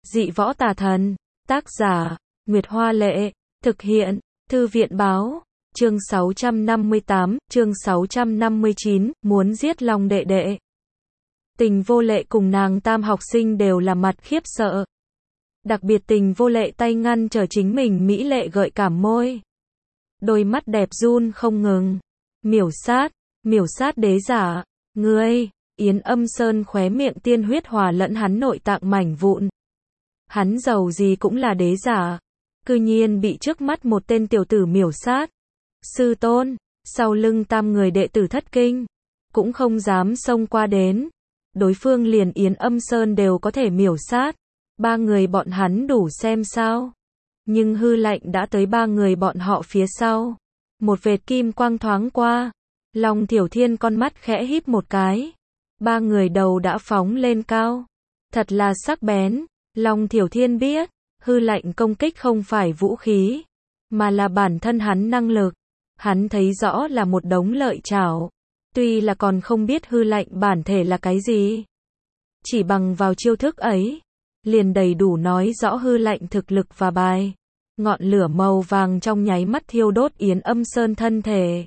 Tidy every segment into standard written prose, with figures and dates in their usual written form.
Dị võ tà thần. Tác giả, Nguyệt Hoa Lệ. Thực hiện, Thư viện Báo. Chương 658, chương 659, muốn giết Long đệ đệ. Tình Vô Lệ cùng nàng tam học sinh đều là mặt khiếp sợ. Đặc biệt Tình Vô Lệ tay ngăn trở chính mình mỹ lệ gợi cảm môi. Đôi mắt đẹp run không ngừng. Miểu sát đế giả. Ngươi, Yến Âm Sơn khóe miệng tiên huyết hòa lẫn hắn nội tạng mảnh vụn. Hắn giàu gì cũng là đế giả. Cư nhiên bị trước mắt một tên tiểu tử miểu sát. Sư tôn, sau lưng tam người đệ tử thất kinh. Cũng không dám xông qua đến. Đối phương liền Yến Âm Sơn đều có thể miểu sát. Ba người bọn hắn đủ xem sao. Nhưng hư lạnh đã tới ba người bọn họ phía sau. Một vệt kim quang thoáng qua. Long Thiểu Thiên con mắt khẽ híp một cái. Ba người đầu đã phóng lên cao. Thật là sắc bén. Long Thiểu Thiên biết, hư lạnh công kích không phải vũ khí, mà là bản thân hắn năng lực. Hắn thấy rõ là một đống lợi chảo. Tuy là còn không biết hư lạnh bản thể là cái gì. Chỉ bằng vào chiêu thức ấy, liền đầy đủ nói rõ hư lạnh thực lực và bài. Ngọn lửa màu vàng trong nháy mắt thiêu đốt Yến Âm Sơn thân thể.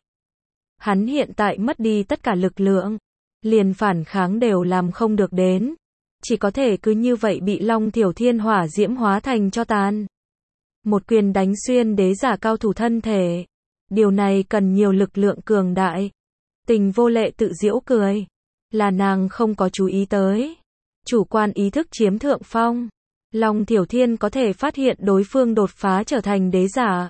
Hắn hiện tại mất đi tất cả lực lượng, liền phản kháng đều làm không được đến. Chỉ có thể cứ như vậy bị Long Thiểu Thiên hỏa diễm hóa thành cho tàn. Một quyền đánh xuyên đế giả cao thủ thân thể. Điều này cần nhiều lực lượng cường đại. Tình Vô Lệ tự giễu cười. Là nàng không có chú ý tới. Chủ quan ý thức chiếm thượng phong. Long Thiểu Thiên có thể phát hiện đối phương đột phá trở thành đế giả.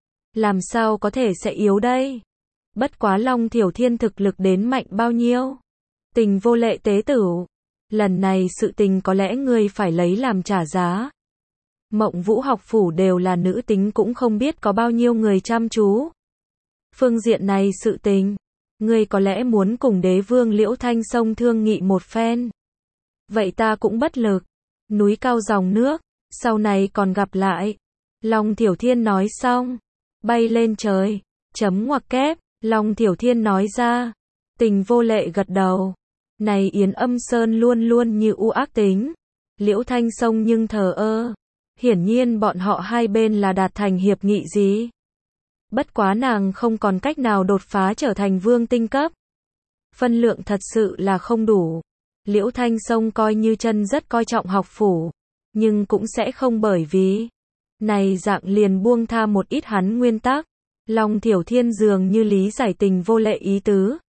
Làm sao có thể sẽ yếu đây? Bất quá Long Thiểu Thiên thực lực đến mạnh bao nhiêu? Tình Vô Lệ tế tử. Lần này sự tình có lẽ ngươi phải lấy làm trả giá. Mộng Vũ học phủ đều là nữ tính cũng không biết có bao nhiêu người chăm chú. Phương diện này sự tình, ngươi có lẽ muốn cùng đế vương Liễu Thanh Sông thương nghị một phen. Vậy ta cũng bất lực. Núi cao dòng nước, sau này còn gặp lại. Long Thiểu Thiên nói xong, bay lên trời, chấm ngoặc kép, Long Thiểu Thiên nói ra. Tình Vô Lệ gật đầu. Này Yến Âm Sơn luôn luôn như u ác tính. Liễu Thanh Sông nhưng thờ ơ. Hiển nhiên bọn họ hai bên là đạt thành hiệp nghị gì. Bất quá nàng không còn cách nào đột phá trở thành vương tinh cấp. Phân lượng thật sự là không đủ. Liễu Thanh Sông coi như chân rất coi trọng học phủ. Nhưng cũng sẽ không bởi vì này dạng liền buông tha một ít hắn nguyên tắc. Long Thiểu Thiên dường như lý giải Tình Vô Lệ ý tứ.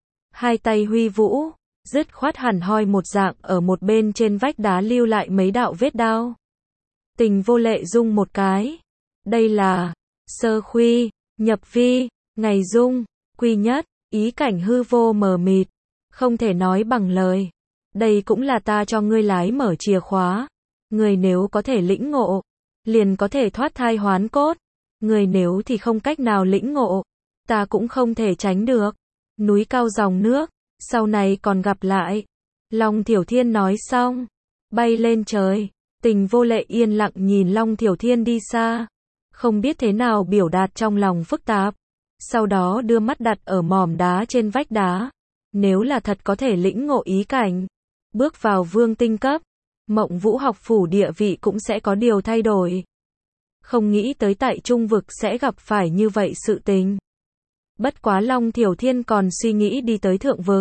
Hai tay huy vũ. Dứt khoát hẳn hoi một dạng ở một bên trên vách đá lưu lại mấy đạo vết đao. Tình Vô Lệ rung một cái. Đây là sơ khuy, nhập vi, ngày dung, quy nhất, ý cảnh hư vô mờ mịt. Không thể nói bằng lời. Đây cũng là ta cho ngươi lái mở chìa khóa. Ngươi nếu có thể lĩnh ngộ, liền có thể thoát thai hoán cốt. Ngươi nếu thì không cách nào lĩnh ngộ, ta cũng không thể tránh được. Núi cao dòng nước. Sau này còn gặp lại. Long Thiểu Thiên nói xong, bay lên trời. Tình Vô Lệ yên lặng nhìn Long Thiểu Thiên đi xa. Không biết thế nào biểu đạt trong lòng phức tạp. Sau đó đưa mắt đặt ở mỏm đá trên vách đá. Nếu là thật có thể lĩnh ngộ ý cảnh, bước vào vương tinh cấp, Mộng Vũ học phủ địa vị cũng sẽ có điều thay đổi. Không nghĩ tới tại trung vực sẽ gặp phải như vậy sự tình. Bất quá Long Thiểu Thiên còn suy nghĩ đi tới thượng vực.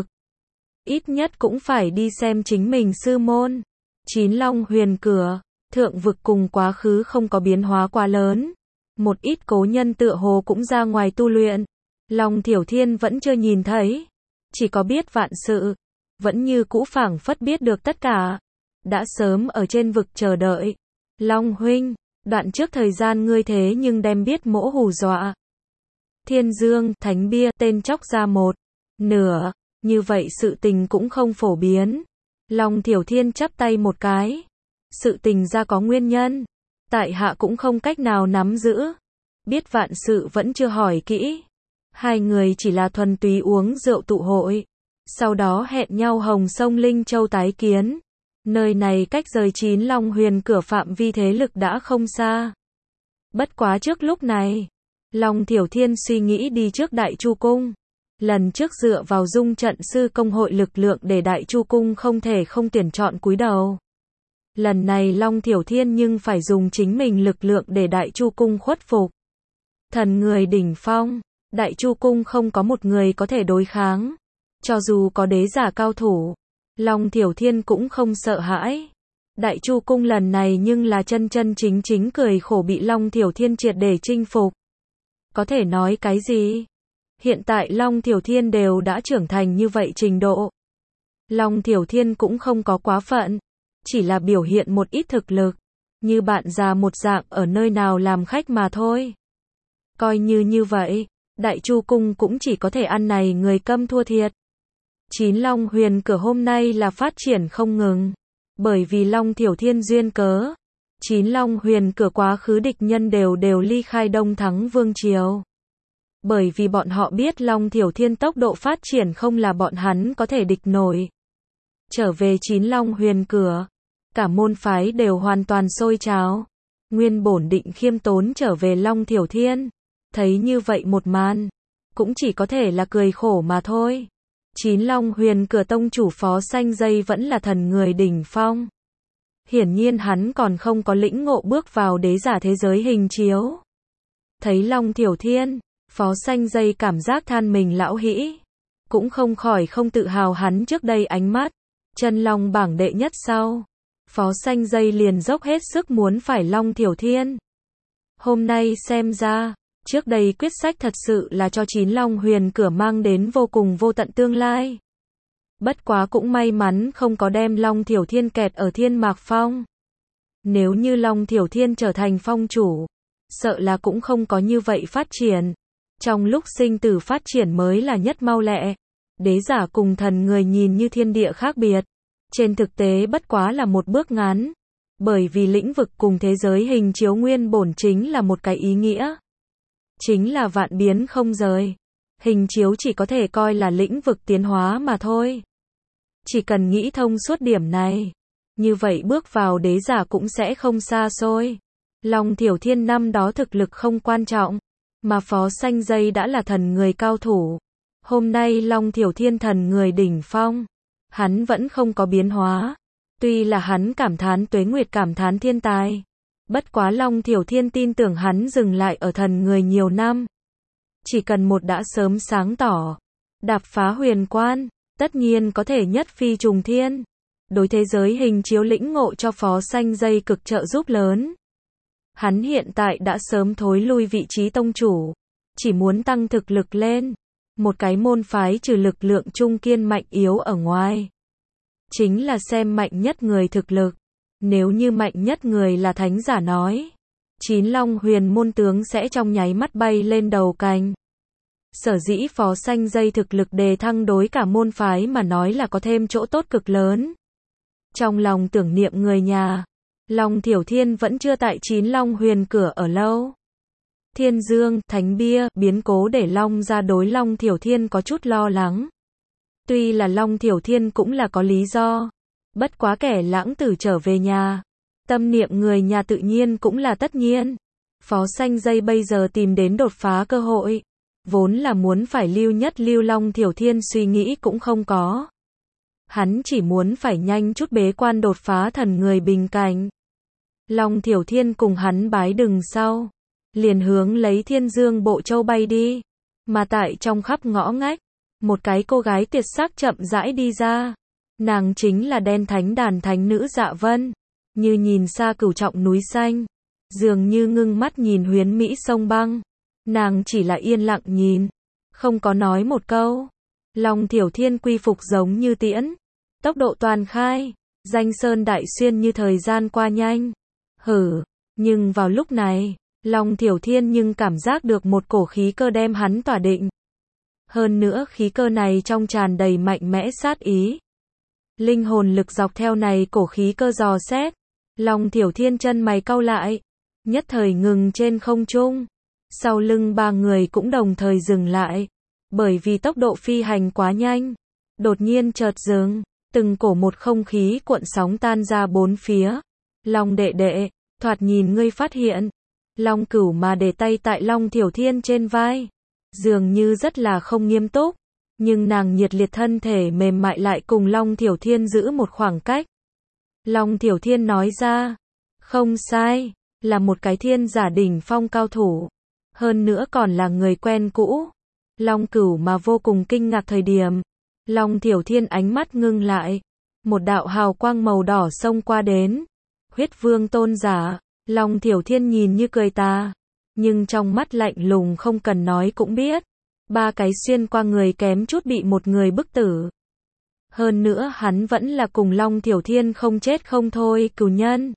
Ít nhất cũng phải đi xem chính mình sư môn. Chín Long huyền cửa, thượng vực cùng quá khứ không có biến hóa quá lớn. Một ít cố nhân tựa hồ cũng ra ngoài tu luyện. Long Thiểu Thiên vẫn chưa nhìn thấy. Chỉ có biết vạn sự. Vẫn như cũ phảng phất biết được tất cả. Đã sớm ở trên vực chờ đợi. Long huynh, đoạn trước thời gian ngươi thế nhưng đem biết mỗ hù dọa. Thiên Dương, Thánh Bia, tên chóc ra một nửa, như vậy sự tình cũng không phổ biến. Long Thiểu Thiên chắp tay một cái. Sự tình ra có nguyên nhân. Tại hạ cũng không cách nào nắm giữ. Biết vạn sự vẫn chưa hỏi kỹ. Hai người chỉ là thuần túy uống rượu tụ hội. Sau đó hẹn nhau Hồng Sông Linh Châu tái kiến. Nơi này cách rời Chín Long huyền cửa phạm vi thế lực đã không xa. Bất quá trước lúc này, Long Thiểu Thiên suy nghĩ đi trước Đại Chu Cung. Lần trước dựa vào dung trận sư công hội lực lượng để Đại Chu Cung không thể không tuyển chọn cúi đầu. Lần này Long Thiểu Thiên nhưng phải dùng chính mình lực lượng để Đại Chu Cung khuất phục. Thần người đỉnh phong, Đại Chu Cung không có một người có thể đối kháng. Cho dù có đế giả cao thủ, Long Thiểu Thiên cũng không sợ hãi. Đại Chu Cung lần này nhưng là chân chân chính chính cười khổ bị Long Thiểu Thiên triệt để chinh phục. Có thể nói cái gì? Hiện tại Long Thiểu Thiên đều đã trưởng thành như vậy trình độ. Long Thiểu Thiên cũng không có quá phận, chỉ là biểu hiện một ít thực lực, như bạn già một dạng ở nơi nào làm khách mà thôi. Coi như vậy, Đại Chu Cung cũng chỉ có thể ăn này người câm thua thiệt. Chín Long Huyền cửa hôm nay là phát triển không ngừng, bởi vì Long Thiểu Thiên duyên cớ. Chín Long Huyền cửa quá khứ địch nhân đều ly khai Đông Thắng Vương Triều. Bởi vì bọn họ biết Long Thiểu Thiên tốc độ phát triển không là bọn hắn có thể địch nổi. Trở về Chín Long Huyền cửa, cả môn phái đều hoàn toàn sôi trào. Nguyên bổn định khiêm tốn trở về Long Thiểu Thiên, thấy như vậy một màn, cũng chỉ có thể là cười khổ mà thôi. Chín Long Huyền cửa tông chủ Phó Xanh Dây vẫn là thần người đỉnh phong. Hiển nhiên hắn còn không có lĩnh ngộ bước vào đế giả thế giới hình chiếu. Thấy Long Thiểu Thiên, Phó Xanh Dây cảm giác than mình lão hĩ, cũng không khỏi không tự hào hắn trước đây ánh mắt, chân long bảng đệ nhất sau. Phó Xanh Dây liền dốc hết sức muốn phải Long Thiểu Thiên. Hôm nay xem ra, trước đây quyết sách thật sự là cho Chín Long Huyền cửa mang đến vô cùng vô tận tương lai. Bất quá cũng may mắn không có đem Long Thiểu Thiên kẹt ở Thiên Mạc Phong. Nếu như Long Thiểu Thiên trở thành phong chủ, sợ là cũng không có như vậy phát triển. Trong lúc sinh tử phát triển mới là nhất mau lẹ. Đế giả cùng thần người nhìn như thiên địa khác biệt. Trên thực tế bất quá là một bước ngắn. Bởi vì lĩnh vực cùng thế giới hình chiếu nguyên bổn chính là một cái ý nghĩa. Chính là vạn biến không rời. Hình chiếu chỉ có thể coi là lĩnh vực tiến hóa mà thôi. Chỉ cần nghĩ thông suốt điểm này, như vậy bước vào đế giả cũng sẽ không xa xôi. Long Thiểu Thiên năm đó thực lực không quan trọng, mà Phó Xanh Dây đã là thần người cao thủ. Hôm nay Long Thiểu Thiên thần người đỉnh phong, hắn vẫn không có biến hóa. Tuy là hắn cảm thán tuế nguyệt cảm thán thiên tài, bất quá Long Thiểu Thiên tin tưởng hắn dừng lại ở thần người nhiều năm. Chỉ cần một đã sớm sáng tỏ, đạp phá huyền quan, tất nhiên có thể nhất phi trùng thiên. Đối thế giới hình chiếu lĩnh ngộ cho Phó Xanh Dây cực trợ giúp lớn. Hắn hiện tại đã sớm thối lui vị trí tông chủ, chỉ muốn tăng thực lực lên. Một cái môn phái trừ lực lượng trung kiên mạnh yếu ở ngoài, chính là xem mạnh nhất người thực lực. Nếu như mạnh nhất người là thánh giả nói, Chín Long Huyền môn tướng sẽ trong nháy mắt bay lên đầu cành. Sở dĩ Phó Xanh Dây thực lực đề thăng đối cả môn phái mà nói là có thêm chỗ tốt cực lớn. Trong lòng tưởng niệm người nhà, Long Thiểu Thiên vẫn chưa tại Chín Long Huyền cửa ở lâu. Thiên Dương, Thánh Bia, biến cố để Long ra đối Long Thiểu Thiên có chút lo lắng. Tuy là Long Thiểu Thiên cũng là có lý do. Bất quá kẻ lãng tử trở về nhà, tâm niệm người nhà tự nhiên cũng là tất nhiên. Phó Xanh Dây bây giờ tìm đến đột phá cơ hội. Vốn là muốn phải lưu nhất lưu Long Thiểu Thiên suy nghĩ cũng không có. Hắn chỉ muốn phải nhanh chút bế quan đột phá thần người bình cảnh. Long Thiểu Thiên cùng hắn bái đừng sau, liền hướng lấy Thiên Dương Bộ Châu bay đi. Mà tại trong khắp ngõ ngách, một cái cô gái tuyệt sắc chậm rãi đi ra. Nàng chính là Đen Thánh Đàn thánh nữ Dạ Vân. Như nhìn xa cửu trọng núi xanh, dường như ngưng mắt nhìn huyền mỹ sông băng. Nàng chỉ là yên lặng nhìn, không có nói một câu. Long Thiểu Thiên quy phục giống như tiễn, tốc độ toàn khai, danh sơn đại xuyên như thời gian qua nhanh. Nhưng vào lúc này, Long Thiểu Thiên nhưng cảm giác được một cổ khí cơ đem hắn tỏa định. Hơn nữa khí cơ này trong tràn đầy mạnh mẽ sát ý. Linh hồn lực dọc theo này cổ khí cơ dò xét. Long Thiểu Thiên chân mày cau lại, nhất thời ngừng trên không trung. Sau lưng ba người cũng đồng thời dừng lại, bởi vì tốc độ phi hành quá nhanh. Đột nhiên chợt dừng, từng cổ một không khí cuộn sóng tan ra bốn phía. Long đệ đệ, thoạt nhìn ngươi phát hiện. Long Cửu mà để tay tại Long Thiểu Thiên trên vai, dường như rất là không nghiêm túc, nhưng nàng nhiệt liệt thân thể mềm mại lại cùng Long Thiểu Thiên giữ một khoảng cách. Long Thiểu Thiên nói ra. Không sai, là một cái thiên giả đỉnh phong cao thủ. Hơn nữa còn là người quen cũ. Long Cửu mà vô cùng kinh ngạc thời điểm. Long Thiểu Thiên ánh mắt ngưng lại. Một đạo hào quang màu đỏ xông qua đến. Huyết Vương tôn giả. Long Thiểu Thiên nhìn như cười tà. Nhưng trong mắt lạnh lùng không cần nói cũng biết. Ba cái xuyên qua người kém chút bị một người bức tử. Hơn nữa hắn vẫn là cùng Long Thiểu Thiên không chết không thôi cừu nhân.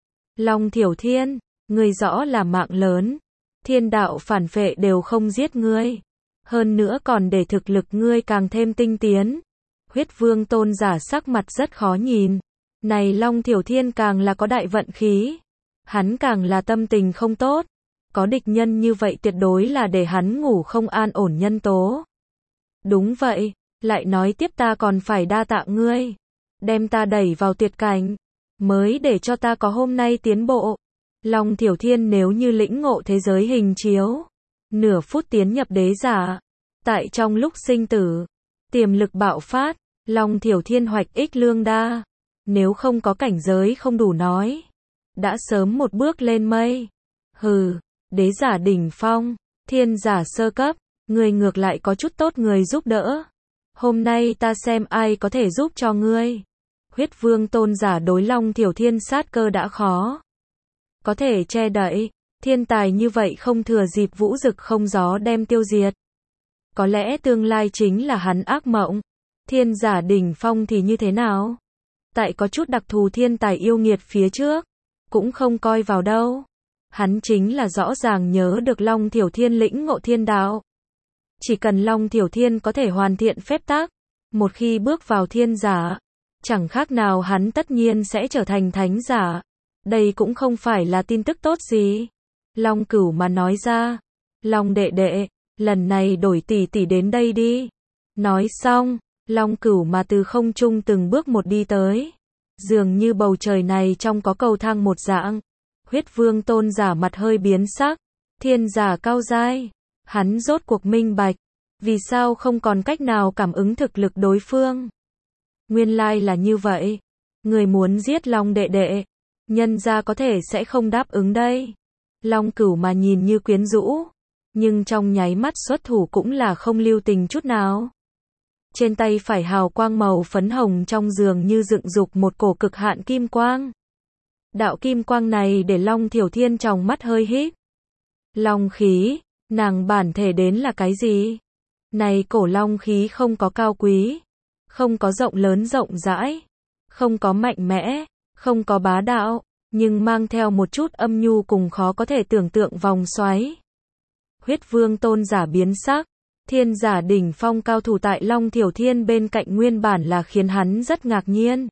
Long Thiểu Thiên, ngươi rõ là mạng lớn. Thiên đạo phản phệ đều không giết ngươi. Hơn nữa còn để thực lực ngươi càng thêm tinh tiến. Huyết Vương tôn giả sắc mặt rất khó nhìn. Này Long Thiểu Thiên càng là có đại vận khí. Hắn càng là tâm tình không tốt. Có địch nhân như vậy tuyệt đối là để hắn ngủ không an ổn nhân tố. Đúng vậy, lại nói tiếp ta còn phải đa tạ ngươi. Đem ta đẩy vào tuyệt cảnh. Mới để cho ta có hôm nay tiến bộ. Long Thiểu Thiên nếu như lĩnh ngộ thế giới hình chiếu. Nửa phút tiến nhập đế giả. Tại trong lúc sinh tử. Tiềm lực bạo phát. Long Thiểu Thiên hoạch ích lương đa. Nếu không có cảnh giới không đủ nói. Đã sớm một bước lên mây. Hừ, đế giả đỉnh phong. Thiên giả sơ cấp. Người ngược lại có chút tốt người giúp đỡ. Hôm nay ta xem ai có thể giúp cho ngươi. Huyết Vương tôn giả đối Long Thiểu Thiên sát cơ đã khó. Có thể che đậy. Thiên tài như vậy không thừa dịp vũ rực không gió đem tiêu diệt. Có lẽ tương lai chính là hắn ác mộng. Thiên giả đỉnh phong thì như thế nào? Tại có chút đặc thù thiên tài yêu nghiệt phía trước. Cũng không coi vào đâu. Hắn chính là rõ ràng nhớ được Long Thiểu Thiên lĩnh ngộ thiên đạo. Chỉ cần Long Thiểu Thiên có thể hoàn thiện phép tắc. Một khi bước vào thiên giả. Chẳng khác nào hắn tất nhiên sẽ trở thành thánh giả. Đây cũng không phải là tin tức tốt gì. Long Cửu mà nói ra. Long đệ đệ, lần này đổi tỷ tỷ đến đây đi. Nói xong, Long Cửu mà từ không trung từng bước một đi tới. Dường như bầu trời này trong có cầu thang một dạng. Huyết Vương tôn giả mặt hơi biến sắc. Thiên giả cao giai. Hắn rốt cuộc minh bạch. Vì sao không còn cách nào cảm ứng thực lực đối phương. Nguyên lai là như vậy. Người muốn giết Long đệ đệ. Nhân ra có thể sẽ không đáp ứng đây. Long Cửu mà nhìn như quyến rũ. Nhưng trong nháy mắt xuất thủ cũng là không lưu tình chút nào. Trên tay phải hào quang màu phấn hồng trong giường như dựng dục một cổ cực hạn kim quang. Đạo kim quang này để Long Thiểu Thiên trong mắt hơi híp. Long khí, nàng bản thể đến là cái gì? Này cổ long khí không có cao quý. Không có rộng lớn rộng rãi. Không có mạnh mẽ. Không có bá đạo. Nhưng mang theo một chút âm nhu cùng khó có thể tưởng tượng vòng xoáy. Huyết Vương tôn giả biến sắc. Thiên giả đỉnh phong cao thủ tại Long Thiểu Thiên bên cạnh nguyên bản là khiến hắn rất ngạc nhiên.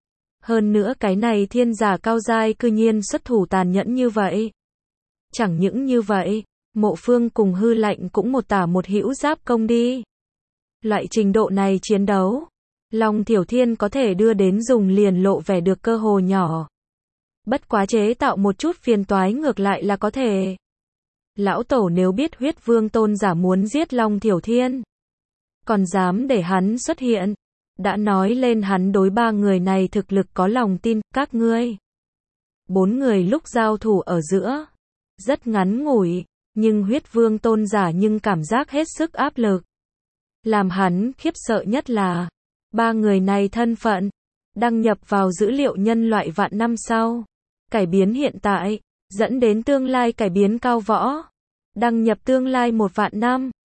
Hơn nữa cái này thiên giả cao giai cư nhiên xuất thủ tàn nhẫn như vậy. Chẳng những như vậy, Mộ Phương cùng Hư Lạnh cũng một tả một hữu giáp công đi. Loại trình độ này chiến đấu, Long Thiểu Thiên có thể đưa đến dùng liền lộ vẻ được cơ hồ nhỏ. Bất quá chế tạo một chút phiền toái ngược lại là có thể. Lão Tổ nếu biết Huyết Vương tôn giả muốn giết Long Thiểu Thiên, còn dám để hắn xuất hiện, đã nói lên hắn đối ba người này thực lực có lòng tin. Các ngươi, bốn người lúc giao thủ ở giữa, rất ngắn ngủi, nhưng Huyết Vương tôn giả nhưng cảm giác hết sức áp lực. Làm hắn khiếp sợ nhất là, ba người này thân phận, đăng nhập vào dữ liệu nhân loại vạn năm sau, cải biến hiện tại, dẫn đến tương lai cải biến cao võ, đăng nhập tương lai 1 vạn năm.